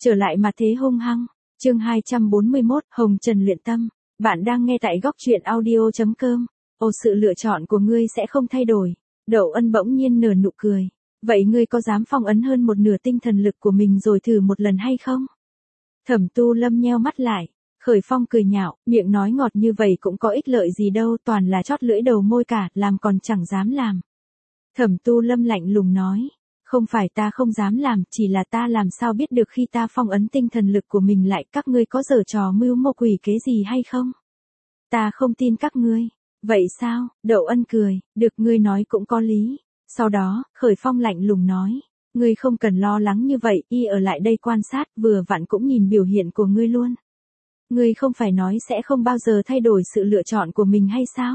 Trở lại mà thế hung hăng. Chương 241, Hồng Trần luyện tâm. Bạn đang nghe tại góc truyện audio.com. Ồ, sự lựa chọn của ngươi sẽ không thay đổi. Đậu Ân bỗng nhiên nở nụ cười. Vậy ngươi có dám phong ấn hơn một nửa tinh thần lực của mình rồi thử một lần hay không? Thẩm Tu Lâm nheo mắt lại. Khởi Phong cười nhạo, miệng nói ngọt như vậy cũng có ích lợi gì đâu, toàn là chót lưỡi đầu môi cả, làm còn chẳng dám làm. Thẩm Tu Lâm lạnh lùng nói. Không phải ta không dám làm, chỉ là ta làm sao biết được khi ta phong ấn tinh thần lực của mình lại các ngươi có giở trò mưu mô quỷ kế gì hay không? Ta không tin các ngươi. Vậy sao? Đậu Ân cười, được ngươi nói cũng có lý. Sau đó, Khởi Phong lạnh lùng nói. Ngươi không cần lo lắng như vậy, y ở lại đây quan sát vừa vặn cũng nhìn biểu hiện của ngươi luôn. Ngươi không phải nói sẽ không bao giờ thay đổi sự lựa chọn của mình hay sao?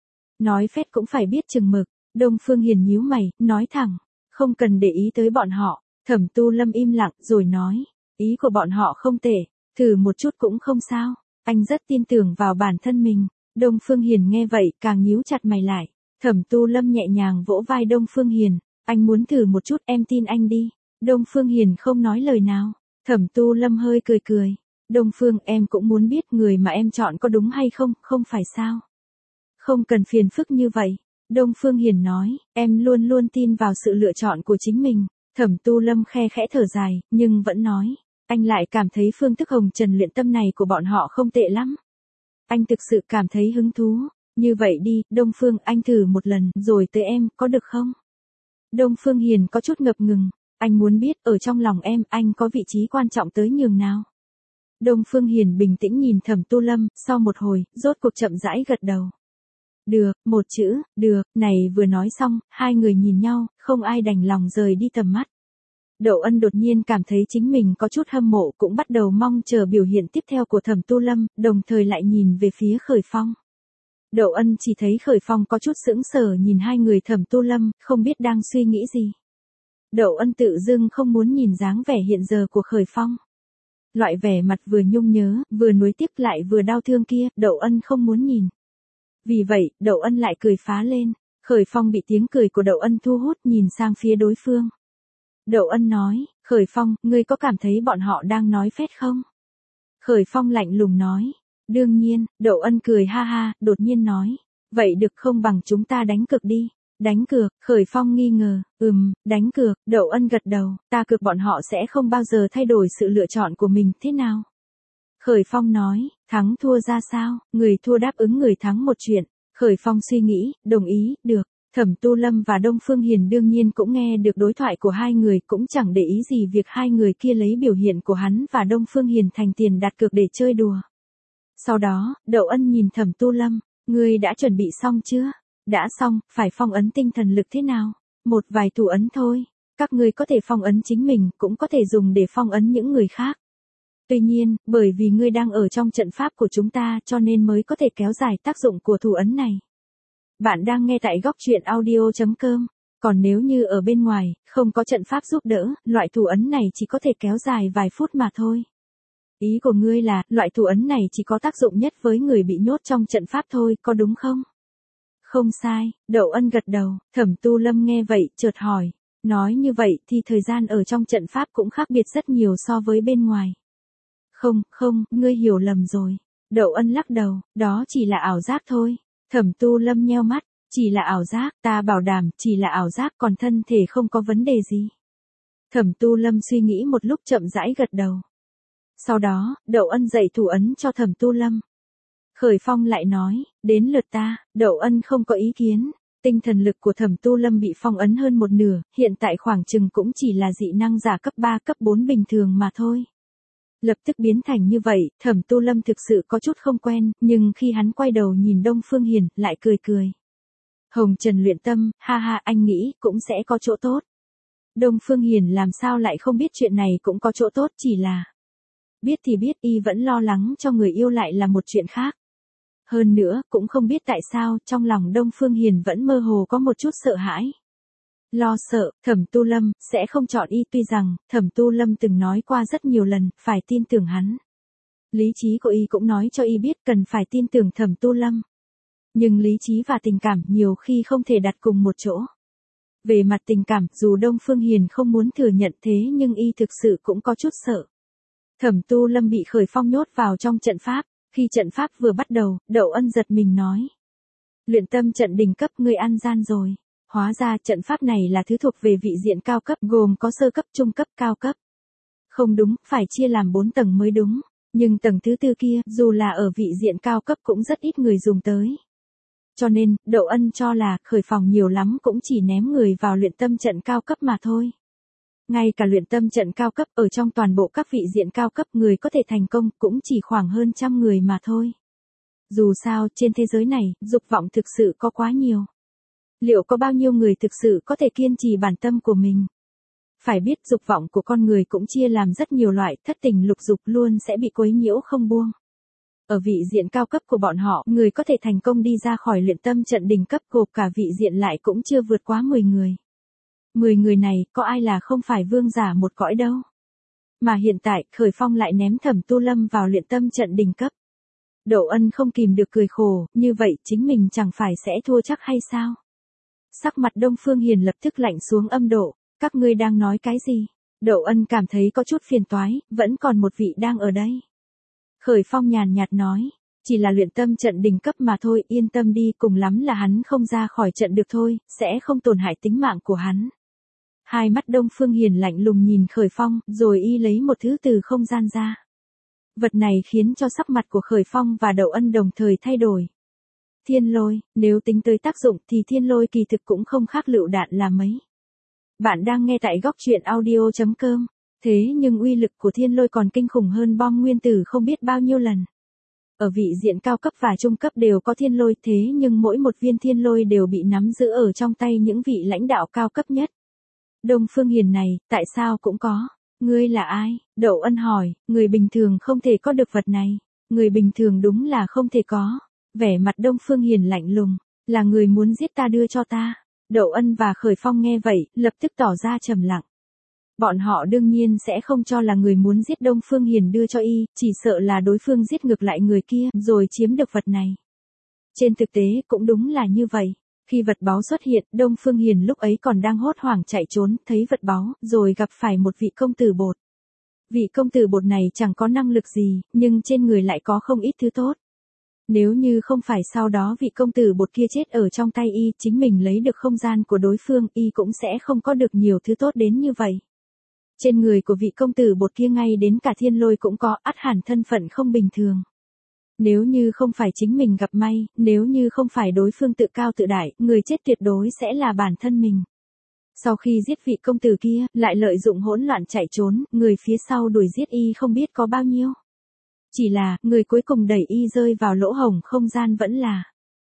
Nói phét cũng phải biết chừng mực. Đông Phương Hiền nhíu mày, nói thẳng. Không cần để ý tới bọn họ. Thẩm Tu Lâm im lặng rồi nói. Ý của bọn họ không tệ. Thử một chút cũng không sao. Anh rất tin tưởng vào bản thân mình. Đông Phương Hiền nghe vậy càng nhíu chặt mày lại. Thẩm Tu Lâm nhẹ nhàng vỗ vai Đông Phương Hiền. Anh muốn thử một chút, em tin anh đi. Đông Phương Hiền không nói lời nào. Thẩm Tu Lâm hơi cười cười. Đông Phương, em cũng muốn biết người mà em chọn có đúng hay không, không phải sao? Không cần phiền phức như vậy. Đông Phương Hiền nói, em luôn luôn tin vào sự lựa chọn của chính mình. Thẩm Tu Lâm khe khẽ thở dài, nhưng vẫn nói, anh lại cảm thấy phương thức Hồng Trần luyện tâm này của bọn họ không tệ lắm. Anh thực sự cảm thấy hứng thú. Như vậy đi, Đông Phương, anh thử một lần, rồi tới em, có được không? Đông Phương Hiền có chút ngập ngừng, anh muốn biết ở trong lòng em, anh có vị trí quan trọng tới nhường nào? Đông Phương Hiền bình tĩnh nhìn Thẩm Tu Lâm, sau một hồi, rốt cuộc chậm rãi gật đầu. Được, một chữ, được, này vừa nói xong, hai người nhìn nhau, không ai đành lòng rời đi tầm mắt. Đậu Ân đột nhiên cảm thấy chính mình có chút hâm mộ cũng bắt đầu mong chờ biểu hiện tiếp theo của Thẩm Tu Lâm, đồng thời lại nhìn về phía Khởi Phong. Đậu Ân chỉ thấy Khởi Phong có chút sững sờ nhìn hai người Thẩm Tu Lâm, không biết đang suy nghĩ gì. Đậu Ân tự dưng không muốn nhìn dáng vẻ hiện giờ của Khởi Phong. Loại vẻ mặt vừa nhung nhớ, vừa nuối tiếc lại vừa đau thương kia, Đậu Ân không muốn nhìn. Vì vậy, Đậu Ân lại cười phá lên. Khởi Phong bị tiếng cười của Đậu Ân thu hút nhìn sang phía đối phương. Đậu Ân nói, Khởi Phong, ngươi có cảm thấy bọn họ đang nói phét không? Khởi Phong lạnh lùng nói. Đương nhiên, Đậu Ân cười ha ha, đột nhiên nói. Vậy được không bằng chúng ta đánh cược đi. Đánh cược, Khởi Phong nghi ngờ, đánh cược, Đậu Ân gật đầu, ta cược bọn họ sẽ không bao giờ thay đổi sự lựa chọn của mình, thế nào? Khởi Phong nói, thắng thua ra sao, người thua đáp ứng người thắng một chuyện. Khởi Phong suy nghĩ, đồng ý, được. Thẩm Tu Lâm và Đông Phương Hiền đương nhiên cũng nghe được đối thoại của hai người, cũng chẳng để ý gì việc hai người kia lấy biểu hiện của hắn và Đông Phương Hiền thành tiền đặt cược để chơi đùa. Sau đó, Đậu Ân nhìn Thẩm Tu Lâm, ngươi đã chuẩn bị xong chưa? Đã xong, phải phong ấn tinh thần lực thế nào? Một vài thủ ấn thôi. Các ngươi có thể phong ấn chính mình, cũng có thể dùng để phong ấn những người khác. Tuy nhiên, bởi vì ngươi đang ở trong trận pháp của chúng ta cho nên mới có thể kéo dài tác dụng của thủ ấn này. Bạn đang nghe tại góc truyện audio.com. Còn nếu như ở bên ngoài, không có trận pháp giúp đỡ, loại thủ ấn này chỉ có thể kéo dài vài phút mà thôi. Ý của ngươi là, loại thủ ấn này chỉ có tác dụng nhất với người bị nhốt trong trận pháp thôi, có đúng không? Không sai, Đậu Ân gật đầu, Thẩm Tu Lâm nghe vậy, chợt hỏi. Nói như vậy thì thời gian ở trong trận pháp cũng khác biệt rất nhiều so với bên ngoài. Không, ngươi hiểu lầm rồi. Đậu Ân lắc đầu, đó chỉ là ảo giác thôi. Thẩm Tu Lâm nheo mắt, chỉ là ảo giác, ta bảo đảm, chỉ là ảo giác còn thân thể không có vấn đề gì. Thẩm Tu Lâm suy nghĩ một lúc chậm rãi gật đầu. Sau đó, Đậu Ân dạy thủ ấn cho Thẩm Tu Lâm. Khởi Phong lại nói, đến lượt ta, Đậu Ân không có ý kiến. Tinh thần lực của Thẩm Tu Lâm bị phong ấn hơn một nửa, hiện tại khoảng chừng cũng chỉ là dị năng giả cấp 3 cấp 4 bình thường mà thôi. Lập tức biến thành như vậy, Thẩm Tu Lâm thực sự có chút không quen, nhưng khi hắn quay đầu nhìn Đông Phương Hiền, lại cười cười. Hồng Trần luyện tâm, ha ha, anh nghĩ, cũng sẽ có chỗ tốt. Đông Phương Hiền làm sao lại không biết chuyện này cũng có chỗ tốt, chỉ là biết thì biết, y vẫn lo lắng cho người yêu lại là một chuyện khác. Hơn nữa, cũng không biết tại sao, trong lòng Đông Phương Hiền vẫn mơ hồ có một chút sợ hãi. Lo sợ, Thẩm Tu Lâm sẽ không chọn y, tuy rằng Thẩm Tu Lâm từng nói qua rất nhiều lần, phải tin tưởng hắn. Lý trí của y cũng nói cho y biết cần phải tin tưởng Thẩm Tu Lâm. Nhưng lý trí và tình cảm nhiều khi không thể đặt cùng một chỗ. Về mặt tình cảm, dù Đông Phương Hiền không muốn thừa nhận thế nhưng y thực sự cũng có chút sợ. Thẩm Tu Lâm bị Khởi Phong nhốt vào trong trận pháp, khi trận pháp vừa bắt đầu, Đậu Ân giật mình nói. Luyện tâm trận đỉnh cấp ngươi ăn gian rồi. Hóa ra trận pháp này là thứ thuộc về vị diện cao cấp gồm có sơ cấp, trung cấp, cao cấp. Không đúng, phải chia làm 4 tầng mới đúng. Nhưng tầng thứ tư kia, dù là ở vị diện cao cấp cũng rất ít người dùng tới. Cho nên, Đậu Ân cho là Khởi Phong nhiều lắm cũng chỉ ném người vào luyện tâm trận cao cấp mà thôi. Ngay cả luyện tâm trận cao cấp ở trong toàn bộ các vị diện cao cấp người có thể thành công cũng chỉ khoảng hơn 100 người mà thôi. Dù sao, trên thế giới này, dục vọng thực sự có quá nhiều. Liệu có bao nhiêu người thực sự có thể kiên trì bản tâm của mình? Phải biết dục vọng của con người cũng chia làm rất nhiều loại, thất tình lục dục luôn sẽ bị quấy nhiễu không buông. Ở vị diện cao cấp của bọn họ, người có thể thành công đi ra khỏi luyện tâm trận đỉnh cấp gộp cả vị diện lại cũng chưa vượt quá 10 người. 10 người này, có ai là không phải vương giả một cõi đâu. Mà hiện tại, Khởi Phong lại ném Thẩm Tu Lâm vào luyện tâm trận đỉnh cấp. Đậu Ân không kìm được cười khổ, như vậy chính mình chẳng phải sẽ thua chắc hay sao? Sắc mặt Đông Phương Hiền lập tức lạnh xuống âm độ, các ngươi đang nói cái gì? Đậu Ân cảm thấy có chút phiền toái, vẫn còn một vị đang ở đây. Khởi Phong nhàn nhạt nói, chỉ là luyện tâm trận đỉnh cấp mà thôi, yên tâm đi, cùng lắm là hắn không ra khỏi trận được thôi, sẽ không tổn hại tính mạng của hắn. Hai mắt Đông Phương Hiền lạnh lùng nhìn Khởi Phong, rồi y lấy một thứ từ không gian ra. Vật này khiến cho sắc mặt của Khởi Phong và Đậu Ân đồng thời thay đổi. Thiên lôi, nếu tính tới tác dụng thì thiên lôi kỳ thực cũng không khác lựu đạn là mấy. Bạn đang nghe tại góc truyện audio.com, thế nhưng uy lực của thiên lôi còn kinh khủng hơn bom nguyên tử không biết bao nhiêu lần. Ở vị diện cao cấp và trung cấp đều có thiên lôi, thế nhưng mỗi một viên thiên lôi đều bị nắm giữ ở trong tay những vị lãnh đạo cao cấp nhất. Đông Phương Hiền này, tại sao cũng có? Ngươi là ai? Đậu Ân hỏi, người bình thường không thể có được vật này. Người bình thường đúng là không thể có. Vẻ mặt Đông Phương Hiền lạnh lùng, là người muốn giết ta đưa cho ta. Đậu Ân và Khởi Phong nghe vậy, lập tức tỏ ra trầm lặng. Bọn họ đương nhiên sẽ không cho là người muốn giết Đông Phương Hiền đưa cho y, chỉ sợ là đối phương giết ngược lại người kia, rồi chiếm được vật này. Trên thực tế, cũng đúng là như vậy. Khi vật báu xuất hiện, Đông Phương Hiền lúc ấy còn đang hốt hoảng chạy trốn, thấy vật báu, rồi gặp phải một vị công tử bột. Vị công tử bột này chẳng có năng lực gì, nhưng trên người lại có không ít thứ tốt. Nếu như không phải sau đó vị công tử bột kia chết ở trong tay y, chính mình lấy được không gian của đối phương, y cũng sẽ không có được nhiều thứ tốt đến như vậy. Trên người của vị công tử bột kia ngay đến cả thiên lôi cũng có, ắt hẳn thân phận không bình thường. Nếu như không phải chính mình gặp may, nếu như không phải đối phương tự cao tự đại, người chết tuyệt đối sẽ là bản thân mình. Sau khi giết vị công tử kia, lại lợi dụng hỗn loạn chạy trốn, người phía sau đuổi giết y không biết có bao nhiêu. Chỉ là, người cuối cùng đẩy y rơi vào lỗ hổng không gian vẫn là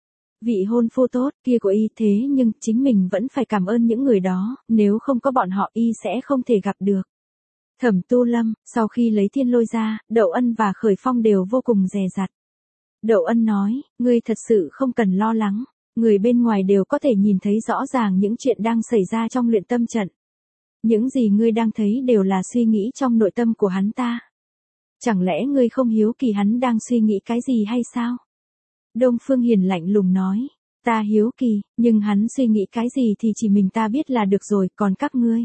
vị hôn phu tốt kia của y, thế nhưng chính mình vẫn phải cảm ơn những người đó, nếu không có bọn họ y sẽ không thể gặp được. Thẩm Tu Lâm, sau khi lấy thiên lôi ra, Đậu Ân và Khởi Phong đều vô cùng dè dặt. Đậu Ân nói, ngươi thật sự không cần lo lắng, người bên ngoài đều có thể nhìn thấy rõ ràng những chuyện đang xảy ra trong luyện tâm trận. Những gì ngươi đang thấy đều là suy nghĩ trong nội tâm của hắn ta. Chẳng lẽ ngươi không hiếu kỳ hắn đang suy nghĩ cái gì hay sao? Đông Phương Hiền lạnh lùng nói, ta hiếu kỳ, nhưng hắn suy nghĩ cái gì thì chỉ mình ta biết là được rồi, còn các ngươi.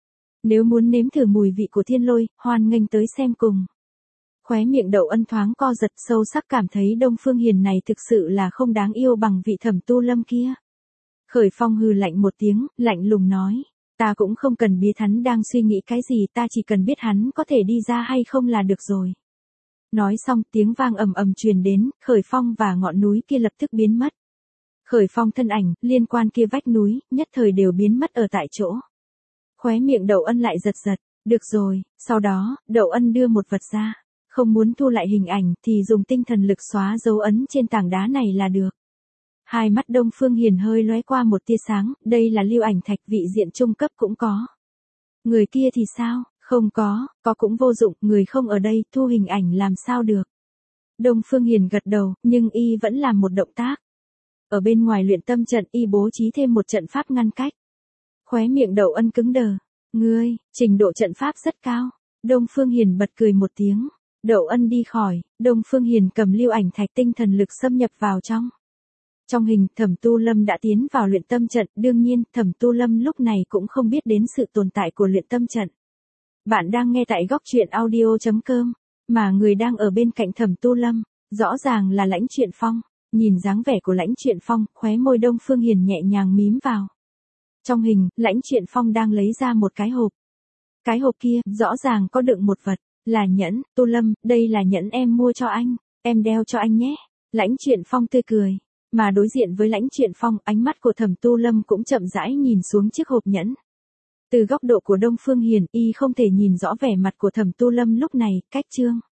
Nếu muốn nếm thử mùi vị của thiên lôi, hoan nghênh tới xem cùng. Khóe miệng Đậu Ân thoáng co giật, sâu sắc cảm thấy Đông Phương Hiền này thực sự là không đáng yêu bằng vị Thẩm Tu Lâm kia. Khởi Phong hừ lạnh một tiếng, lạnh lùng nói, ta cũng không cần biết hắn đang suy nghĩ cái gì, ta chỉ cần biết hắn có thể đi ra hay không là được rồi. Nói xong, tiếng vang ầm ầm truyền đến, Khởi Phong và ngọn núi kia lập tức biến mất. Khởi Phong thân ảnh, liên quan kia vách núi, nhất thời đều biến mất ở tại chỗ. Khóe miệng Đậu Ân lại giật giật, được rồi, sau đó, Đậu Ân đưa một vật ra. Không muốn thu lại hình ảnh thì dùng tinh thần lực xóa dấu ấn trên tảng đá này là được. Hai mắt Đông Phương Hiền hơi lóe qua một tia sáng, đây là lưu ảnh thạch, vị diện trung cấp cũng có. Người kia thì sao? Không có cũng vô dụng, người không ở đây, thu hình ảnh làm sao được. Đông Phương Hiền gật đầu, nhưng y vẫn làm một động tác. Ở bên ngoài luyện tâm trận y bố trí thêm một trận pháp ngăn cách. Khóe miệng Đậu Ân cứng đờ. Ngươi, trình độ trận pháp rất cao. Đông Phương Hiền bật cười một tiếng. Đậu Ân đi khỏi, Đông Phương Hiền cầm lưu ảnh thạch, tinh thần lực xâm nhập vào trong. Trong hình, Thẩm Tu Lâm đã tiến vào luyện tâm trận, đương nhiên, Thẩm Tu Lâm lúc này cũng không biết đến sự tồn tại của luyện tâm trận. Bạn đang nghe tại góc truyện audio.com. Mà người đang ở bên cạnh Thẩm Tu Lâm, rõ ràng là Lãnh Truyện Phong. Nhìn dáng vẻ của Lãnh Truyện Phong, khóe môi Đông Phương Hiền nhẹ nhàng mím vào. Trong hình, Lãnh Truyện Phong đang lấy ra một cái hộp. Cái hộp kia, rõ ràng có đựng một vật, là nhẫn. Tu Lâm, đây là nhẫn em mua cho anh, em đeo cho anh nhé. Lãnh Truyện Phong tươi cười. Mà đối diện với Lãnh Truyện Phong, ánh mắt của Thẩm Tu Lâm cũng chậm rãi nhìn xuống chiếc hộp nhẫn. Từ góc độ của Đông Phương Hiền, y không thể nhìn rõ vẻ mặt của Thẩm Tu Lâm lúc này, cách chương.